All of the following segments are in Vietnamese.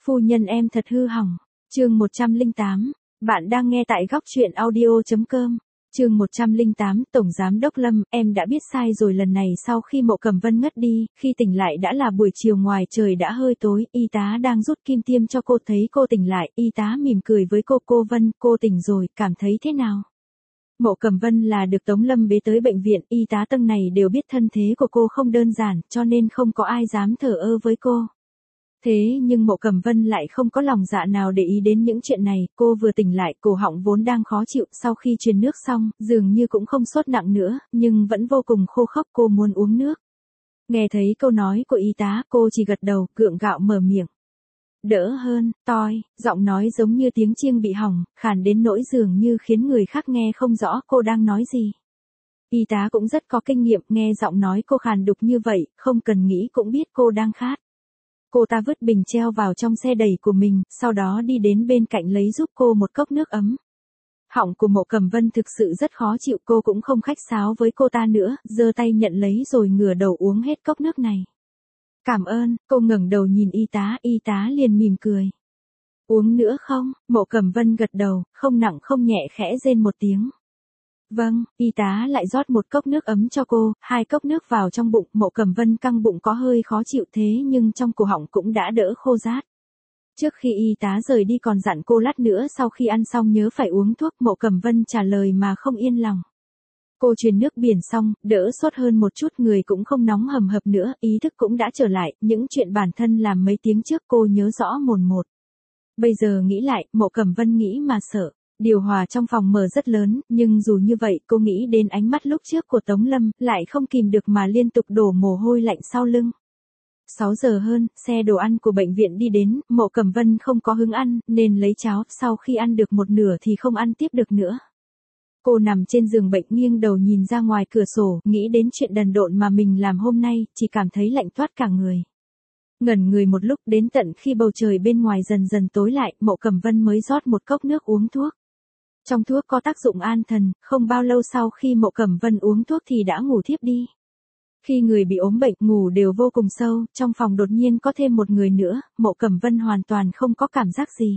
Phu nhân em thật hư hỏng. Chương 108. Bạn đang nghe tại góc truyện audio.com. Chương 108, Tổng Giám Đốc Lâm, em đã biết sai rồi. Lần này sau khi Mộ Cẩm Vân ngất đi, khi tỉnh lại đã là buổi chiều, ngoài trời đã hơi tối, y tá đang rút kim tiêm cho cô. Thấy cô tỉnh lại, y tá mỉm cười với cô Vân, cô tỉnh rồi, cảm thấy thế nào? Mộ Cẩm Vân là được Tống Lâm bế tới bệnh viện, y tá tầng này đều biết thân thế của cô không đơn giản, cho nên không có ai dám thờ ơ với cô. Thế nhưng Mộ Cẩm Vân lại không có lòng dạ nào để ý đến những chuyện này, cô vừa tỉnh lại, cổ họng vốn đang khó chịu, sau khi truyền nước xong, dường như cũng không sốt nặng nữa, nhưng vẫn vô cùng khô khốc, cô muốn uống nước. Nghe thấy câu nói của y tá, cô chỉ gật đầu, gượng gạo mở miệng. Đỡ hơn, toi, giọng nói giống như tiếng chiêng bị hỏng, khàn đến nỗi dường như khiến người khác nghe không rõ cô đang nói gì. Y tá cũng rất có kinh nghiệm, nghe giọng nói cô khàn đục như vậy, không cần nghĩ cũng biết cô đang khát. Cô ta vứt bình treo vào trong xe đẩy của mình, sau đó đi đến bên cạnh lấy giúp cô một cốc nước ấm. Họng của Mộ Cẩm Vân thực sự rất khó chịu, cô cũng không khách sáo với cô ta nữa, giơ tay nhận lấy rồi ngửa đầu uống hết cốc nước này. Cảm ơn, cô ngẩng đầu nhìn y tá liền mỉm cười. Uống nữa không? Mộ Cẩm Vân gật đầu, không nặng không nhẹ khẽ rên một tiếng. Vâng, y tá lại rót một cốc nước ấm cho cô, 2 cốc nước vào trong bụng, Mộ Cẩm Vân căng bụng có hơi khó chịu thế nhưng trong cổ họng cũng đã đỡ khô rát. Trước khi y tá rời đi còn dặn cô lát nữa sau khi ăn xong nhớ phải uống thuốc, Mộ Cẩm Vân trả lời mà không yên lòng. Cô truyền nước biển xong, đỡ sốt hơn một chút, người cũng không nóng hầm hập nữa, ý thức cũng đã trở lại, những chuyện bản thân làm mấy tiếng trước cô nhớ rõ mồn một. Bây giờ nghĩ lại, Mộ Cẩm Vân nghĩ mà sợ. Điều hòa trong phòng mở rất lớn, nhưng dù như vậy cô nghĩ đến ánh mắt lúc trước của Tống Lâm, lại không kìm được mà liên tục đổ mồ hôi lạnh sau lưng. 6 giờ hơn, xe đồ ăn của bệnh viện đi đến, Mộ Cẩm Vân không có hứng ăn, nên lấy cháo, sau khi ăn được một nửa thì không ăn tiếp được nữa. Cô nằm trên giường bệnh nghiêng đầu nhìn ra ngoài cửa sổ, nghĩ đến chuyện đần độn mà mình làm hôm nay, chỉ cảm thấy lạnh toát cả người. Ngẩn người một lúc, đến tận khi bầu trời bên ngoài dần dần tối lại, Mộ Cẩm Vân mới rót một cốc nước uống thuốc. Trong thuốc có tác dụng an thần, không bao lâu sau khi Mộ Cẩm Vân uống thuốc thì đã ngủ thiếp đi. Khi người bị ốm bệnh ngủ đều vô cùng sâu, trong phòng đột nhiên có thêm một người nữa, Mộ Cẩm Vân hoàn toàn không có cảm giác gì.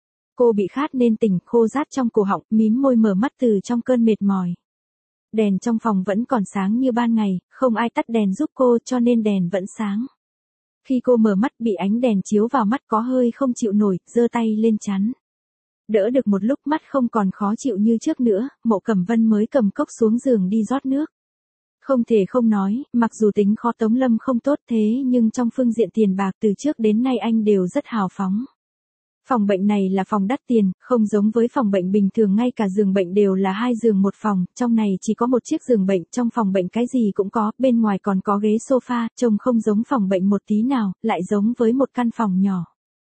Cô bị khát nên tỉnh, khô rát trong cổ họng, mím môi mở mắt từ trong cơn mệt mỏi. Đèn trong phòng vẫn còn sáng như ban ngày, không ai tắt đèn giúp cô cho nên đèn vẫn sáng. Khi cô mở mắt bị ánh đèn chiếu vào mắt có hơi không chịu nổi, giơ tay lên chắn. Đỡ được một lúc mắt không còn khó chịu như trước nữa, Mộ Cẩm Vân mới cầm cốc xuống giường đi rót nước. Không thể không nói, mặc dù tính khó Tống Lâm không tốt thế nhưng trong phương diện tiền bạc từ trước đến nay anh đều rất hào phóng. Phòng bệnh này là phòng đắt tiền, không giống với phòng bệnh bình thường, ngay cả giường bệnh đều là 2 giường một phòng, trong này chỉ có một chiếc giường bệnh, trong phòng bệnh cái gì cũng có, bên ngoài còn có ghế sofa, trông không giống phòng bệnh một tí nào, lại giống với một căn phòng nhỏ.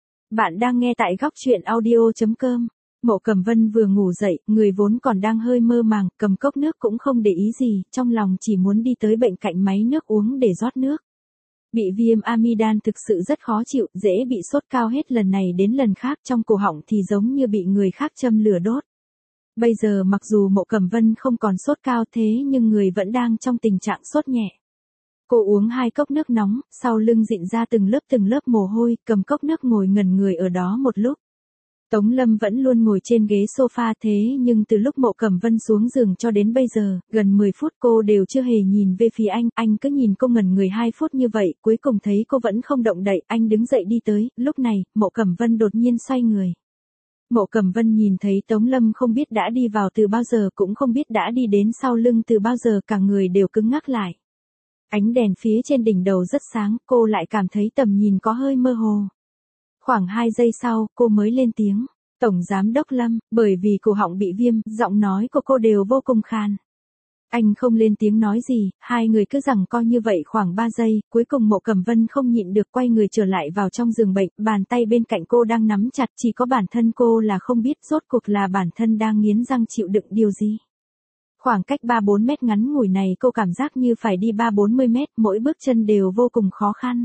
Bạn đang nghe tại góc truyện audio.com. Mộ Cẩm Vân vừa ngủ dậy, người vốn còn đang hơi mơ màng, cầm cốc nước cũng không để ý gì, trong lòng chỉ muốn đi tới bệnh cạnh máy nước uống để rót nước. Bị viêm amidan thực sự rất khó chịu, dễ bị sốt cao hết lần này đến lần khác, trong cổ họng thì giống như bị người khác châm lửa đốt. Bây giờ mặc dù Mộ Cẩm Vân không còn sốt cao thế nhưng người vẫn đang trong tình trạng sốt nhẹ. Cô uống 2 cốc nước nóng, sau lưng dịn ra từng lớp mồ hôi, cầm cốc nước ngồi ngẩn người ở đó một lúc. Tống Lâm vẫn luôn ngồi trên ghế sofa thế nhưng từ lúc Mộ Cẩm Vân xuống giường cho đến bây giờ, gần 10 phút cô đều chưa hề nhìn về phía anh cứ nhìn cô ngẩn người 2 phút như vậy, cuối cùng thấy cô vẫn không động đậy, anh đứng dậy đi tới, lúc này, Mộ Cẩm Vân đột nhiên xoay người. Mộ Cẩm Vân nhìn thấy Tống Lâm không biết đã đi vào từ bao giờ, cũng không biết đã đi đến sau lưng từ bao giờ, cả người đều cứng ngắc lại. Ánh đèn phía trên đỉnh đầu rất sáng, cô lại cảm thấy tầm nhìn có hơi mơ hồ. Khoảng 2 giây sau, cô mới lên tiếng, Tổng Giám Đốc Lâm, bởi vì cổ họng bị viêm, giọng nói của cô đều vô cùng khàn. Anh không lên tiếng nói gì, hai người cứ giằng co như vậy khoảng 3 giây, cuối cùng Mộ Cẩm Vân không nhịn được quay người trở lại vào trong giường bệnh, bàn tay bên cạnh cô đang nắm chặt, chỉ có bản thân cô là không biết rốt cuộc là bản thân đang nghiến răng chịu đựng điều gì. Khoảng cách 3-4 mét ngắn ngủi này cô cảm giác như phải đi 30-40 mét, mỗi bước chân đều vô cùng khó khăn.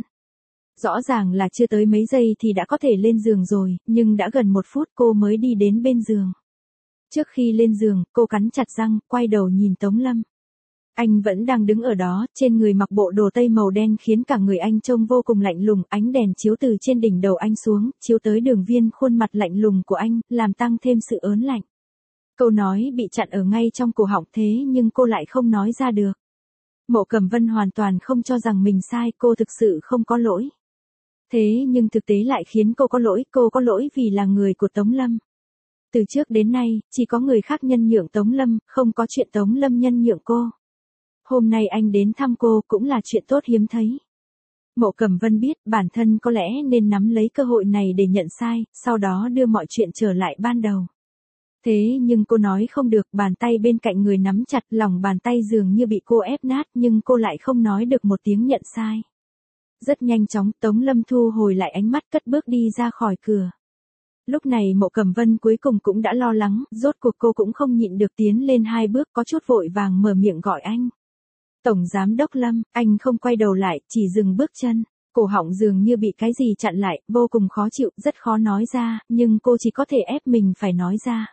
Rõ ràng là chưa tới mấy giây thì đã có thể lên giường rồi, nhưng đã gần 1 phút cô mới đi đến bên giường. Trước khi lên giường, cô cắn chặt răng, quay đầu nhìn Tống Lâm. Anh vẫn đang đứng ở đó, trên người mặc bộ đồ tây màu đen khiến cả người anh trông vô cùng lạnh lùng, ánh đèn chiếu từ trên đỉnh đầu anh xuống, chiếu tới đường viền khuôn mặt lạnh lùng của anh, làm tăng thêm sự ớn lạnh. Câu nói bị chặn ở ngay trong cổ họng thế nhưng cô lại không nói ra được. Mộ Cẩm Vân hoàn toàn không cho rằng mình sai, cô thực sự không có lỗi. Thế nhưng thực tế lại khiến cô có lỗi vì là người của Tống Lâm. Từ trước đến nay, chỉ có người khác nhân nhượng Tống Lâm, không có chuyện Tống Lâm nhân nhượng cô. Hôm nay anh đến thăm cô cũng là chuyện tốt hiếm thấy. Mộ Cẩm Vân biết bản thân có lẽ nên nắm lấy cơ hội này để nhận sai, sau đó đưa mọi chuyện trở lại ban đầu. Thế nhưng cô nói không được, bàn tay bên cạnh người nắm chặt, lòng bàn tay dường như bị cô ép nát nhưng cô lại không nói được một tiếng nhận sai. Rất nhanh chóng Tống Lâm thu hồi lại ánh mắt cất bước đi ra khỏi cửa. Lúc này Mộ Cẩm Vân cuối cùng cũng đã lo lắng, rốt cuộc cô cũng không nhịn được tiến lên 2 bước có chút vội vàng mở miệng gọi anh. Tổng Giám Đốc Lâm, anh không quay đầu lại, chỉ dừng bước chân. Cổ họng dường như bị cái gì chặn lại, vô cùng khó chịu, rất khó nói ra, nhưng cô chỉ có thể ép mình phải nói ra.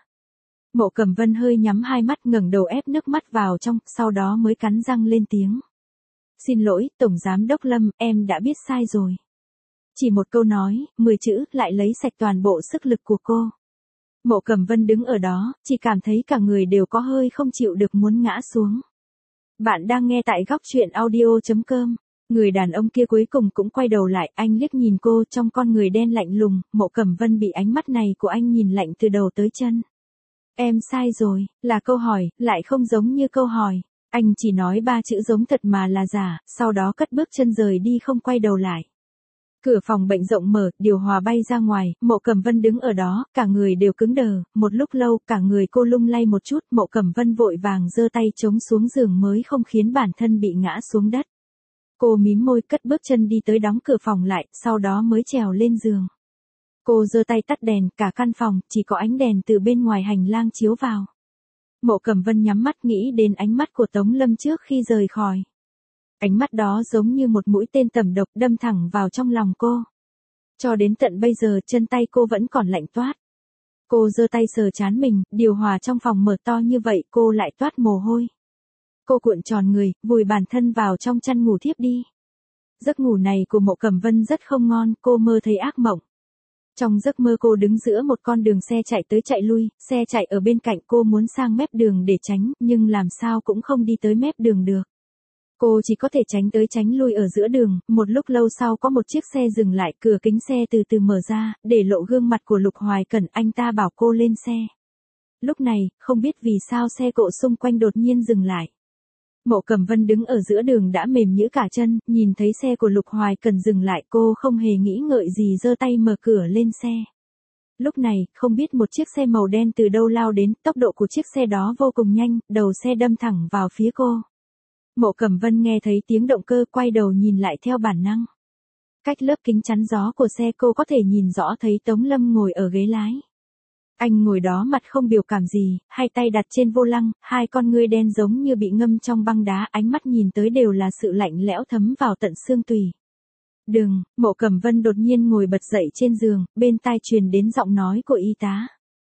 Mộ Cẩm Vân hơi nhắm 2 mắt ngẩng đầu ép nước mắt vào trong, sau đó mới cắn răng lên tiếng. Xin lỗi, Tổng Giám Đốc Lâm, em đã biết sai rồi. Chỉ một câu nói, 10 chữ, lại lấy sạch toàn bộ sức lực của cô. Mộ Cẩm Vân đứng ở đó, chỉ cảm thấy cả người đều có hơi không chịu được muốn ngã xuống. Bạn đang nghe tại góc truyện audio.com. Người đàn ông kia cuối cùng cũng quay đầu lại, anh liếc nhìn cô trong con người đen lạnh lùng, Mộ Cẩm Vân bị ánh mắt này của anh nhìn lạnh từ đầu tới chân. Em sai rồi, là câu hỏi, lại không giống như câu hỏi. Anh chỉ nói 3 chữ giống thật mà là giả, sau đó cất bước chân rời đi không quay đầu lại. Cửa phòng bệnh rộng mở, điều hòa bay ra ngoài, Mộ Cẩm Vân đứng ở đó, cả người đều cứng đờ, một lúc lâu, cả người cô lung lay một chút, Mộ Cẩm Vân vội vàng giơ tay chống xuống giường mới không khiến bản thân bị ngã xuống đất. Cô mím môi cất bước chân đi tới đóng cửa phòng lại, sau đó mới trèo lên giường. Cô giơ tay tắt đèn, cả căn phòng, chỉ có ánh đèn từ bên ngoài hành lang chiếu vào. Mộ Cẩm Vân nhắm mắt nghĩ đến ánh mắt của Tống Lâm trước khi rời khỏi. Ánh mắt đó giống như một mũi tên tầm độc đâm thẳng vào trong lòng cô. Cho đến tận bây giờ chân tay cô vẫn còn lạnh toát. Cô giơ tay sờ trán mình, điều hòa trong phòng mở to như vậy cô lại toát mồ hôi. Cô cuộn tròn người, vùi bản thân vào trong chăn ngủ thiếp đi. Giấc ngủ này của Mộ Cẩm Vân rất không ngon, cô mơ thấy ác mộng. Trong giấc mơ cô đứng giữa một con đường xe chạy tới chạy lui, xe chạy ở bên cạnh cô muốn sang mép đường để tránh, nhưng làm sao cũng không đi tới mép đường được. Cô chỉ có thể tránh tới tránh lui ở giữa đường, một lúc lâu sau có một chiếc xe dừng lại, cửa kính xe từ từ mở ra, để lộ gương mặt của Lục Hoài Cẩn, anh ta bảo cô lên xe. Lúc này, không biết vì sao xe cộ xung quanh đột nhiên dừng lại. Mộ Cẩm Vân đứng ở giữa đường đã mềm nhũn cả chân, nhìn thấy xe của Lục Hoài Cẩn dừng lại cô không hề nghĩ ngợi gì giơ tay mở cửa lên xe. Lúc này, không biết một chiếc xe màu đen từ đâu lao đến, tốc độ của chiếc xe đó vô cùng nhanh, đầu xe đâm thẳng vào phía cô. Mộ Cẩm Vân nghe thấy tiếng động cơ quay đầu nhìn lại theo bản năng. Cách lớp kính chắn gió của xe cô có thể nhìn rõ thấy Tống Lâm ngồi ở ghế lái. Anh ngồi đó mặt không biểu cảm gì, hai tay đặt trên vô lăng, hai con ngươi đen giống như bị ngâm trong băng đá, ánh mắt nhìn tới đều là sự lạnh lẽo thấm vào tận xương tủy. Đừng, Mộ Cẩm Vân đột nhiên ngồi bật dậy trên giường, bên tai truyền đến giọng nói của y tá.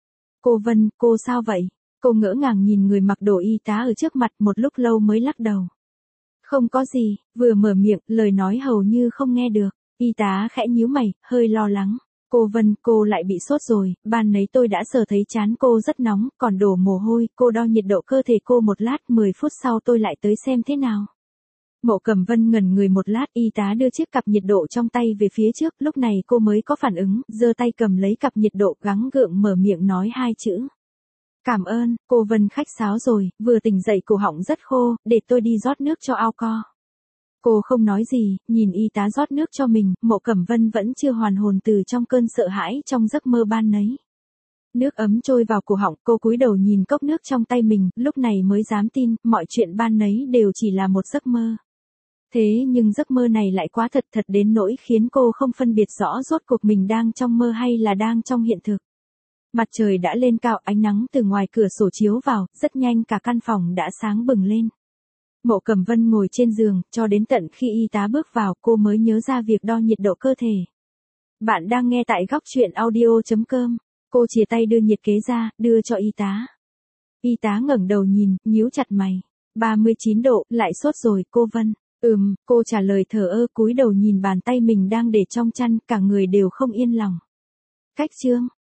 Cô Vân, cô sao vậy? Cô ngỡ ngàng nhìn người mặc đồ y tá ở trước mặt một lúc lâu mới lắc đầu. Không có gì, vừa mở miệng, lời nói hầu như không nghe được. Y tá khẽ nhíu mày, hơi lo lắng. Cô Vân, cô lại bị sốt rồi, ban nấy tôi đã sờ thấy trán cô rất nóng, còn đổ mồ hôi, cô đo nhiệt độ cơ thể cô một lát, 10 phút sau tôi lại tới xem thế nào. Mộ Cẩm Vân ngẩn người một lát, y tá đưa chiếc cặp nhiệt độ trong tay về phía trước, lúc này cô mới có phản ứng, giơ tay cầm lấy cặp nhiệt độ gắng gượng mở miệng nói 2 chữ. Cảm ơn, cô Vân khách sáo rồi, vừa tỉnh dậy cổ họng rất khô, để tôi đi rót nước cho ao co. Cô không nói gì, nhìn y tá rót nước cho mình, Mộ Cẩm Vân vẫn chưa hoàn hồn từ trong cơn sợ hãi trong giấc mơ ban nấy. Nước ấm trôi vào cổ họng, cô cúi đầu nhìn cốc nước trong tay mình, lúc này mới dám tin, mọi chuyện ban nấy đều chỉ là một giấc mơ. Thế nhưng giấc mơ này lại quá thật thật đến nỗi khiến cô không phân biệt rõ rốt cuộc mình đang trong mơ hay là đang trong hiện thực. Mặt trời đã lên cao, ánh nắng từ ngoài cửa sổ chiếu vào, rất nhanh cả căn phòng đã sáng bừng lên. Mộ Cẩm Vân ngồi trên giường, cho đến tận khi y tá bước vào cô mới nhớ ra việc đo nhiệt độ cơ thể. Bạn đang nghe tại góc truyện audio.com. Cô chìa tay đưa nhiệt kế ra, đưa cho y tá. Y tá ngẩng đầu nhìn, nhíu chặt mày. 39 độ, lại sốt rồi, cô Vân. Cô trả lời thờ ơ cúi đầu nhìn bàn tay mình đang để trong chăn, cả người đều không yên lòng. Cách chương